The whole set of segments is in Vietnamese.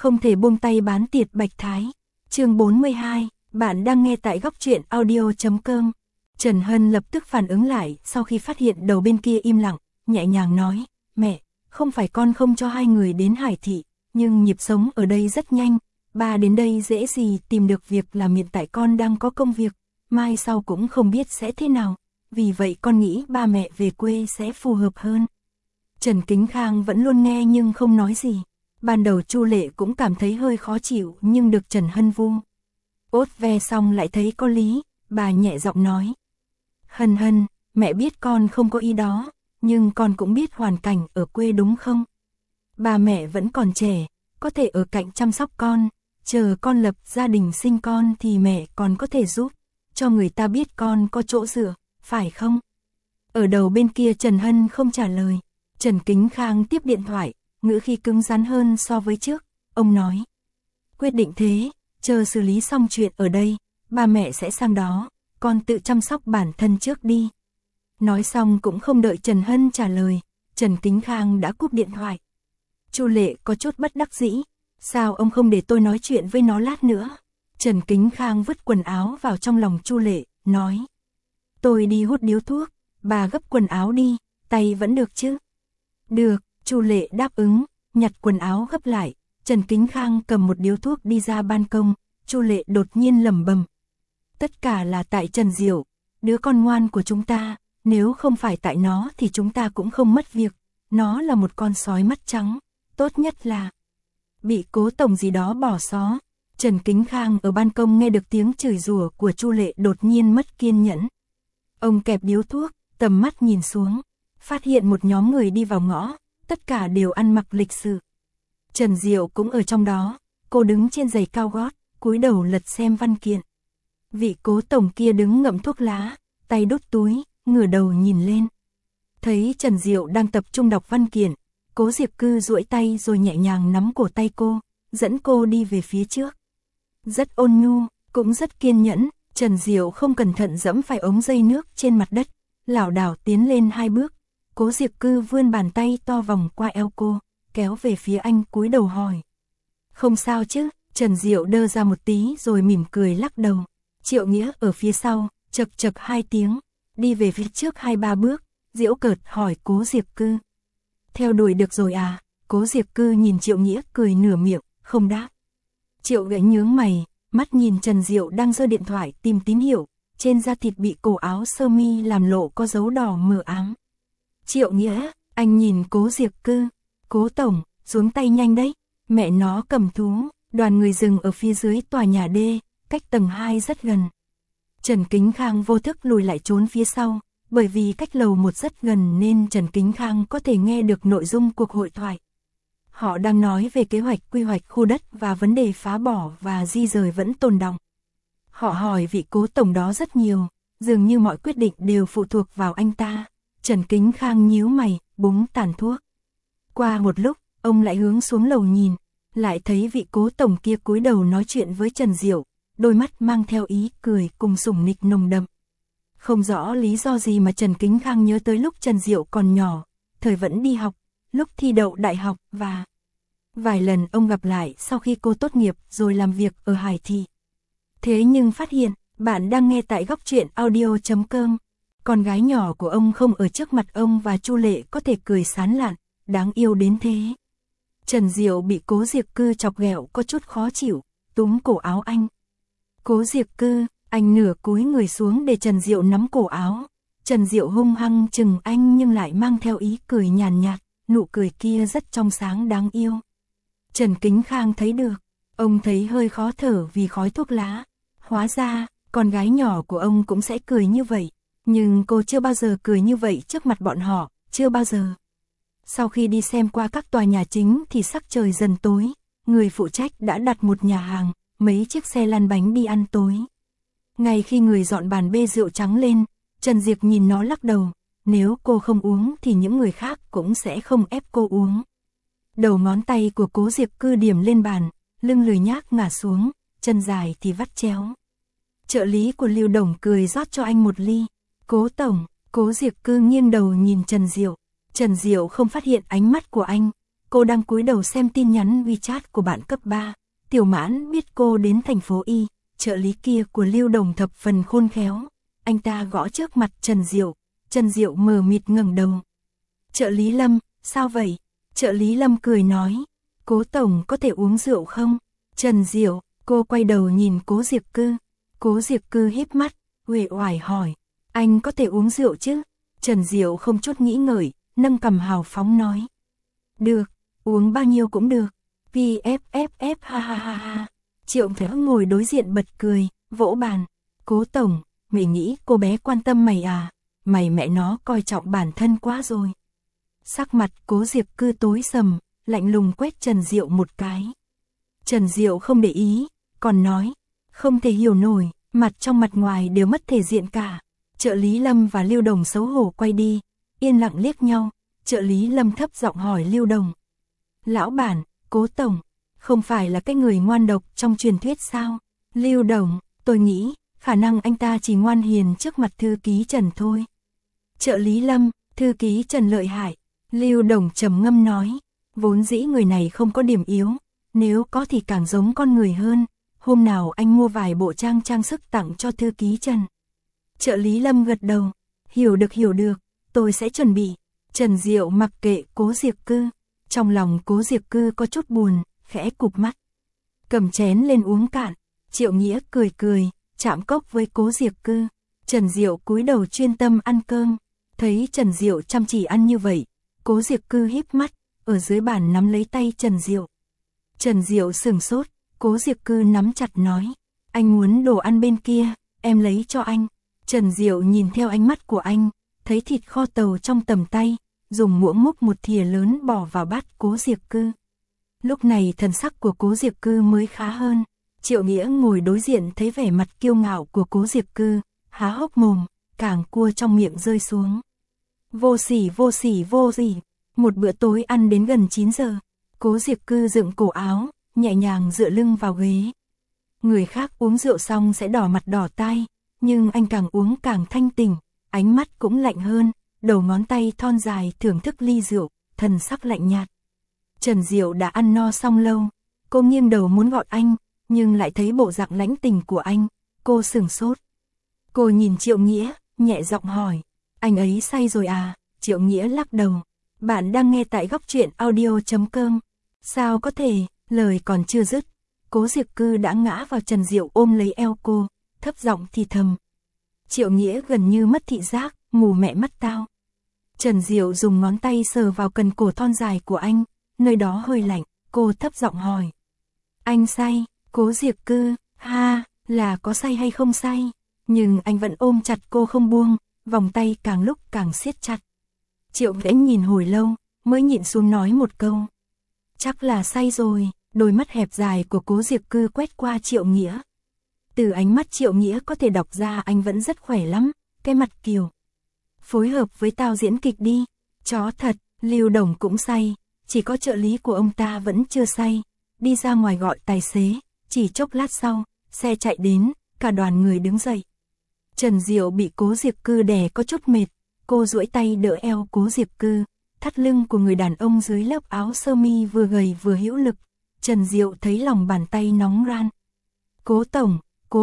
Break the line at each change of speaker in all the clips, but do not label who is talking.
Không thể buông tay bán tiệt Bạch Thái. Chương 42, bạn đang nghe tại góc truyện audio.com. Trần Hân lập tức phản ứng lại sau khi phát hiện đầu bên kia im lặng, nhẹ nhàng nói, mẹ, không phải con không cho hai người đến Hải Thị, nhưng nhịp sống ở đây rất nhanh, ba đến đây dễ gì tìm được việc làm, hiện tại con đang có công việc, mai sau cũng không biết sẽ thế nào, vì vậy con nghĩ ba mẹ về quê sẽ phù hợp hơn. Trần Kính Khang vẫn luôn nghe nhưng không nói gì. Ban đầu Chu Lệ cũng cảm thấy hơi khó chịu nhưng được Trần Hân vu ốt ve xong lại thấy có lý, bà nhẹ giọng nói. Hân Hân, mẹ biết con không có ý đó, nhưng con cũng biết hoàn cảnh ở quê đúng không? Ba mẹ vẫn còn trẻ, có thể ở cạnh chăm sóc con, chờ con lập gia đình sinh con thì mẹ còn có thể giúp, cho người ta biết con có chỗ dựa, phải không? Ở đầu bên kia Trần Hân không trả lời, Trần Kính Khang tiếp điện thoại, ngữ khí cứng rắn hơn so với trước, ông nói. Quyết định thế, chờ xử lý xong chuyện ở đây, ba mẹ sẽ sang đó, con tự chăm sóc bản thân trước đi. Nói xong cũng không đợi Trần Hân trả lời, Trần Kính Khang đã cúp điện thoại. Chu Lệ có chút bất đắc dĩ, sao ông không để tôi nói chuyện với nó lát nữa? Trần Kính Khang vứt quần áo vào trong lòng Chu Lệ, nói. Tôi đi hút điếu thuốc, bà gấp quần áo đi, tay vẫn được chứ? Được, Chu Lệ đáp ứng, nhặt quần áo gấp lại, Trần Kính Khang cầm một điếu thuốc đi ra ban công, Chu Lệ đột nhiên lẩm bẩm. Tất cả là tại Trần Diệu, đứa con ngoan của chúng ta, nếu không phải tại nó thì chúng ta cũng không mất việc, nó là một con sói mắt trắng, tốt nhất là bị Cố tổng gì đó bỏ xó. Trần Kính Khang ở ban công nghe được tiếng chửi rủa của Chu Lệ đột nhiên mất kiên nhẫn. Ông kẹp điếu thuốc, tầm mắt nhìn xuống, phát hiện một nhóm người đi vào ngõ, tất cả đều ăn mặc lịch sự. Trần Diệu cũng ở trong đó, cô đứng trên giày cao gót, cúi đầu lật xem văn kiện. Vị Cố tổng kia đứng ngậm thuốc lá, tay đút túi, ngửa đầu nhìn lên. Thấy Trần Diệu đang tập trung đọc văn kiện, Cố Diệp Cư duỗi tay rồi nhẹ nhàng nắm cổ tay cô, dẫn cô đi về phía trước. Rất ôn nhu, cũng rất kiên nhẫn, Trần Diệu không cẩn thận giẫm phải ống dây nước trên mặt đất, lảo đảo tiến lên 2 bước. Cố Diệp Cư vươn bàn tay to vòng qua eo cô, kéo về phía anh, cúi đầu hỏi. Không sao chứ? Trần Diệu đơ ra một tí rồi mỉm cười lắc đầu. Triệu Nghĩa ở phía sau, chậc chậc 2 tiếng, đi về phía trước 2-3 bước, giễu cợt hỏi Cố Diệp Cư. Theo đuổi được rồi à? Cố Diệp Cư nhìn Triệu Nghĩa cười nửa miệng, không đáp. Triệu Nghĩa nhướng mày, mắt nhìn Trần Diệu đang giơ điện thoại tìm tín hiệu, trên da thịt bị cổ áo sơ mi làm lộ có dấu đỏ mờ ám. Triệu Nghĩa, anh nhìn Cố Diệp Cư. Cố tổng, xuống tay nhanh đấy, mẹ nó cầm thú. Đoàn người dừng ở phía dưới tòa nhà D, cách tầng 2 rất gần. Trần Kính Khang vô thức lùi lại trốn phía sau, bởi vì cách lầu 1 rất gần nên Trần Kính Khang có thể nghe được nội dung cuộc hội thoại. Họ đang nói về kế hoạch quy hoạch khu đất và vấn đề phá bỏ và di rời vẫn tồn đọng. Họ hỏi vị Cố tổng đó rất nhiều, dường như mọi quyết định đều phụ thuộc vào anh ta. Trần Kính Khang nhíu mày, búng tàn thuốc. Qua một lúc, ông lại hướng xuống lầu nhìn, lại thấy vị Cố tổng kia cúi đầu nói chuyện với Trần Diệu, đôi mắt mang theo ý cười cùng sủng nịch nồng đậm. Không rõ lý do gì mà Trần Kính Khang nhớ tới lúc Trần Diệu còn nhỏ, thời vẫn đi học, lúc thi đậu đại học và vài lần ông gặp lại sau khi cô tốt nghiệp rồi làm việc ở Hải Thị. Thế nhưng phát hiện, bạn đang nghe tại góc truyện audio.com. Con gái nhỏ của ông không ở trước mặt ông và Chu Lệ có thể cười sán lạn, đáng yêu đến thế. Trần Diệu bị Cố Diệp Cư chọc ghẹo có chút khó chịu, túm cổ áo anh. Cố Diệp Cư, anh nửa cúi người xuống để Trần Diệu nắm cổ áo. Trần Diệu hung hăng chừng anh nhưng lại mang theo ý cười nhàn nhạt, nụ cười kia rất trong sáng đáng yêu. Trần Kính Khang thấy được, ông thấy hơi khó thở vì khói thuốc lá. Hóa ra, con gái nhỏ của ông cũng sẽ cười như vậy. Nhưng cô chưa bao giờ cười như vậy trước mặt bọn họ, chưa bao giờ. Sau khi đi xem qua các tòa nhà chính thì sắc trời dần tối, người phụ trách đã đặt một nhà hàng, mấy chiếc xe lăn bánh đi ăn tối. Ngay khi người dọn bàn bê rượu trắng lên, Trần Diệp nhìn nó lắc đầu, nếu cô không uống thì những người khác cũng sẽ không ép cô uống. Đầu ngón tay của Cố Diệp Cư điểm lên bàn, lưng lười nhác ngả xuống, chân dài thì vắt chéo. Trợ lý của Lưu Đồng cười rót cho anh một ly. Cố tổng, Cố Diệp Cư nghiêng đầu nhìn Trần Diệu. Trần Diệu không phát hiện ánh mắt của anh, cô đang cúi đầu xem tin nhắn WeChat của bạn cấp 3. Tiểu Mãn biết cô đến thành phố Y, trợ lý kia của Lưu Đồng thập phần khôn khéo. Anh ta gõ trước mặt Trần Diệu. Trần Diệu mờ mịt ngẩng đầu. Trợ lý Lâm, sao vậy? Trợ lý Lâm cười nói, Cố tổng có thể uống rượu không? Trần Diệu, cô quay đầu nhìn Cố Diệp Cư. Cố Diệp Cư híp mắt, uể oải hỏi, anh có thể uống rượu chứ? Trần Diệu không chút nghĩ ngợi, nâng cằm hào phóng nói. Được, uống bao nhiêu cũng được. PFFF ha ha ha ha. Triệu Thế ngồi đối diện bật cười, vỗ bàn. Cố tổng, mày nghĩ cô bé quan tâm mày à? Mày mẹ nó coi trọng bản thân quá rồi. Sắc mặt Cố Diệp Cư tối sầm, lạnh lùng quét Trần Diệu một cái. Trần Diệu không để ý, còn nói, không thể hiểu nổi, mặt trong mặt ngoài đều mất thể diện cả. Trợ lý Lâm và Lưu Đồng xấu hổ quay đi, yên lặng liếc nhau. Trợ lý Lâm thấp giọng hỏi Lưu Đồng. Lão bản, Cố tổng, không phải là cái người ngoan độc trong truyền thuyết sao? Lưu Đồng, tôi nghĩ, khả năng anh ta chỉ ngoan hiền trước mặt thư ký Trần thôi. Trợ lý Lâm, thư ký Trần lợi hại. Lưu Đồng trầm ngâm nói, vốn dĩ người này không có điểm yếu, nếu có thì càng giống con người hơn. Hôm nào anh mua vài bộ trang sức tặng cho thư ký Trần. Trợ lý Lâm gật đầu, hiểu được, tôi sẽ chuẩn bị. Trần Diệu mặc kệ Cố Diệp Cư, trong lòng Cố Diệp Cư có chút buồn, khẽ cụp mắt. Cầm chén lên uống cạn, Triệu Nghĩa cười, chạm cốc với Cố Diệp Cư. Trần Diệu cúi đầu chuyên tâm ăn cơm, thấy Trần Diệu chăm chỉ ăn như vậy, Cố Diệp Cư híp mắt, ở dưới bàn nắm lấy tay Trần Diệu. Trần Diệu sửng sốt, Cố Diệp Cư nắm chặt nói, anh muốn đồ ăn bên kia, em lấy cho anh. Trần Diệu nhìn theo ánh mắt của anh, thấy thịt kho tàu trong tầm tay, dùng muỗng múc một thìa lớn bỏ vào bát Cố Diệp Cư. Lúc này thần sắc của Cố Diệp Cư mới khá hơn. Triệu Nghĩa ngồi đối diện thấy vẻ mặt kiêu ngạo của Cố Diệp Cư, há hốc mồm, càng cua trong miệng rơi xuống. Vô sỉ. Một bữa tối ăn đến gần 9 giờ, Cố Diệp Cư dựng cổ áo, nhẹ nhàng dựa lưng vào ghế. Người khác uống rượu xong sẽ đỏ mặt đỏ tai, nhưng anh càng uống càng thanh tỉnh, ánh mắt cũng lạnh hơn, đầu ngón tay thon dài thưởng thức ly rượu, thần sắc lạnh nhạt. Trần Diệu đã ăn no xong lâu, cô nghiêng đầu muốn gọi anh, nhưng lại thấy bộ dạng lãnh tình của anh, cô sửng sốt. Cô nhìn Triệu Nghĩa, nhẹ giọng hỏi, anh ấy say rồi à? Triệu Nghĩa lắc đầu, bạn đang nghe tại Góc Truyện Audio.com. Sao có thể, lời còn chưa dứt, Cố Diệp Cư đã ngã vào Trần Diệu ôm lấy eo cô, thấp giọng thì thầm. Triệu Nghĩa gần như mất thị giác, mù mẹ mắt tao. Trần Diệu dùng ngón tay sờ vào cần cổ thon dài của anh, nơi đó hơi lạnh, cô thấp giọng hỏi. Anh say? Cố Diệp Cư, là có say hay không say? Nhưng anh vẫn ôm chặt cô không buông, vòng tay càng lúc càng siết chặt. Triệu Nghĩa nhìn hồi lâu, mới nhịn xuống nói một câu. Chắc là say rồi, đôi mắt hẹp dài của Cố Diệp Cư quét qua Triệu Nghĩa. Từ ánh mắt Triệu Nghĩa có thể đọc ra anh vẫn rất khỏe lắm, cái mặt kiều. Phối hợp với tao diễn kịch đi, chó thật, Lưu Đồng cũng say, chỉ có trợ lý của ông ta vẫn chưa say, đi ra ngoài gọi tài xế, chỉ chốc lát sau, xe chạy đến, cả đoàn người đứng dậy. Trần Diệu bị Cố Diệp Cư đè có chút mệt, cô duỗi tay đỡ eo Cố Diệp Cư, thắt lưng của người đàn ông dưới lớp áo sơ mi vừa gầy vừa hữu lực, Trần Diệu thấy lòng bàn tay nóng ran. Cố tổng,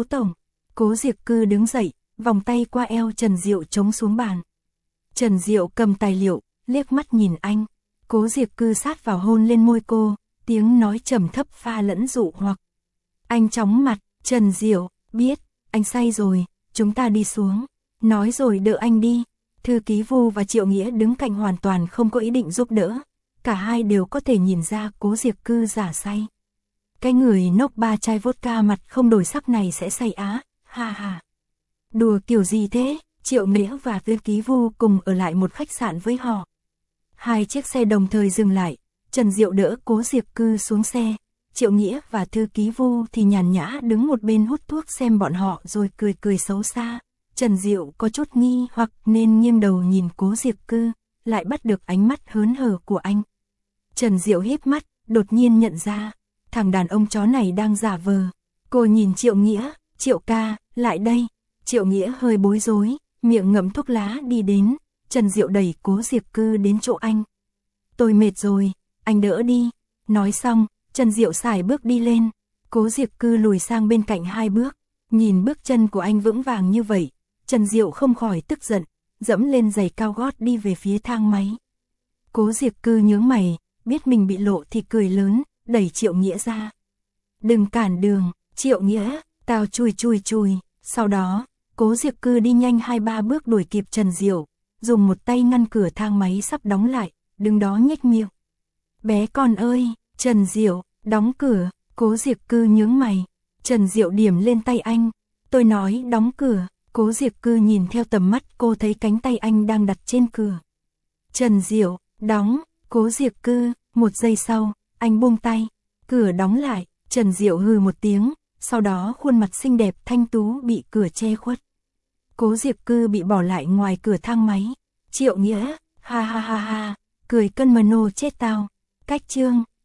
Cố Diệp Cư đứng dậy, vòng tay qua eo Trần Diệu chống xuống bàn. Trần Diệu cầm tài liệu, liếc mắt nhìn anh, Cố Diệp Cư sát vào hôn lên môi cô, tiếng nói trầm thấp pha lẫn dụ hoặc. Anh chóng mặt, Trần Diệu, biết, anh say rồi, chúng ta đi xuống, nói rồi đỡ anh đi. Thư ký Vu và Triệu Nghĩa đứng cạnh hoàn toàn không có ý định giúp đỡ, cả hai đều có thể nhìn ra Cố Diệp Cư giả say. Cái người nốc 3 chai vodka mặt không đổi sắc này sẽ say á, ha. Đùa kiểu gì thế? Triệu Nghĩa và thư ký Vu cùng ở lại một khách sạn với họ. Hai chiếc xe đồng thời dừng lại, Trần Diệu đỡ Cố Diệp Cư xuống xe, Triệu Nghĩa và thư ký Vu thì nhàn nhã đứng một bên hút thuốc xem bọn họ rồi cười xấu xa. Trần Diệu có chút nghi hoặc nên nghiêng đầu nhìn Cố Diệp Cư, lại bắt được ánh mắt hớn hở của anh. Trần Diệu híp mắt, đột nhiên nhận ra, thằng đàn ông chó này đang giả vờ. Cô nhìn Triệu Nghĩa, Triệu ca, lại đây. Triệu Nghĩa hơi bối rối, miệng ngậm thuốc lá đi đến, Trần Diệu đẩy Cố Diệp Cư đến chỗ anh. Tôi mệt rồi, anh đỡ đi. Nói xong, Trần Diệu sải bước đi lên. Cố Diệp Cư lùi sang bên cạnh 2 bước, nhìn bước chân của anh vững vàng như vậy, Trần Diệu không khỏi tức giận, dẫm lên giày cao gót đi về phía thang máy. Cố Diệp Cư nhướng mày, biết mình bị lộ thì cười lớn, đẩy Triệu Nghĩa ra. Đừng cản đường, Triệu Nghĩa, tao chùi. Sau đó, Cố Diệp Cư đi nhanh 2-3 bước đuổi kịp Trần Diệu, dùng một tay ngăn cửa thang máy sắp đóng lại, đứng đó nhếch miệng. Bé con ơi, Trần Diệu, đóng cửa. Cố Diệp Cư nhướng mày. Trần Diệu điểm lên tay anh. Tôi nói đóng cửa. Cố Diệp Cư nhìn theo tầm mắt cô thấy cánh tay anh đang đặt trên cửa. Trần Diệu, đóng. Cố Diệp Cư, 1 giây sau, anh buông tay. Cửa đóng lại. Trần Diệu hừ một tiếng, sau đó khuôn mặt xinh đẹp thanh tú bị cửa che khuất. Cố Diệp Cư bị bỏ lại ngoài cửa thang máy. Triệu Nghĩa, ha, cười cân mờ nô chết tao. Cách chương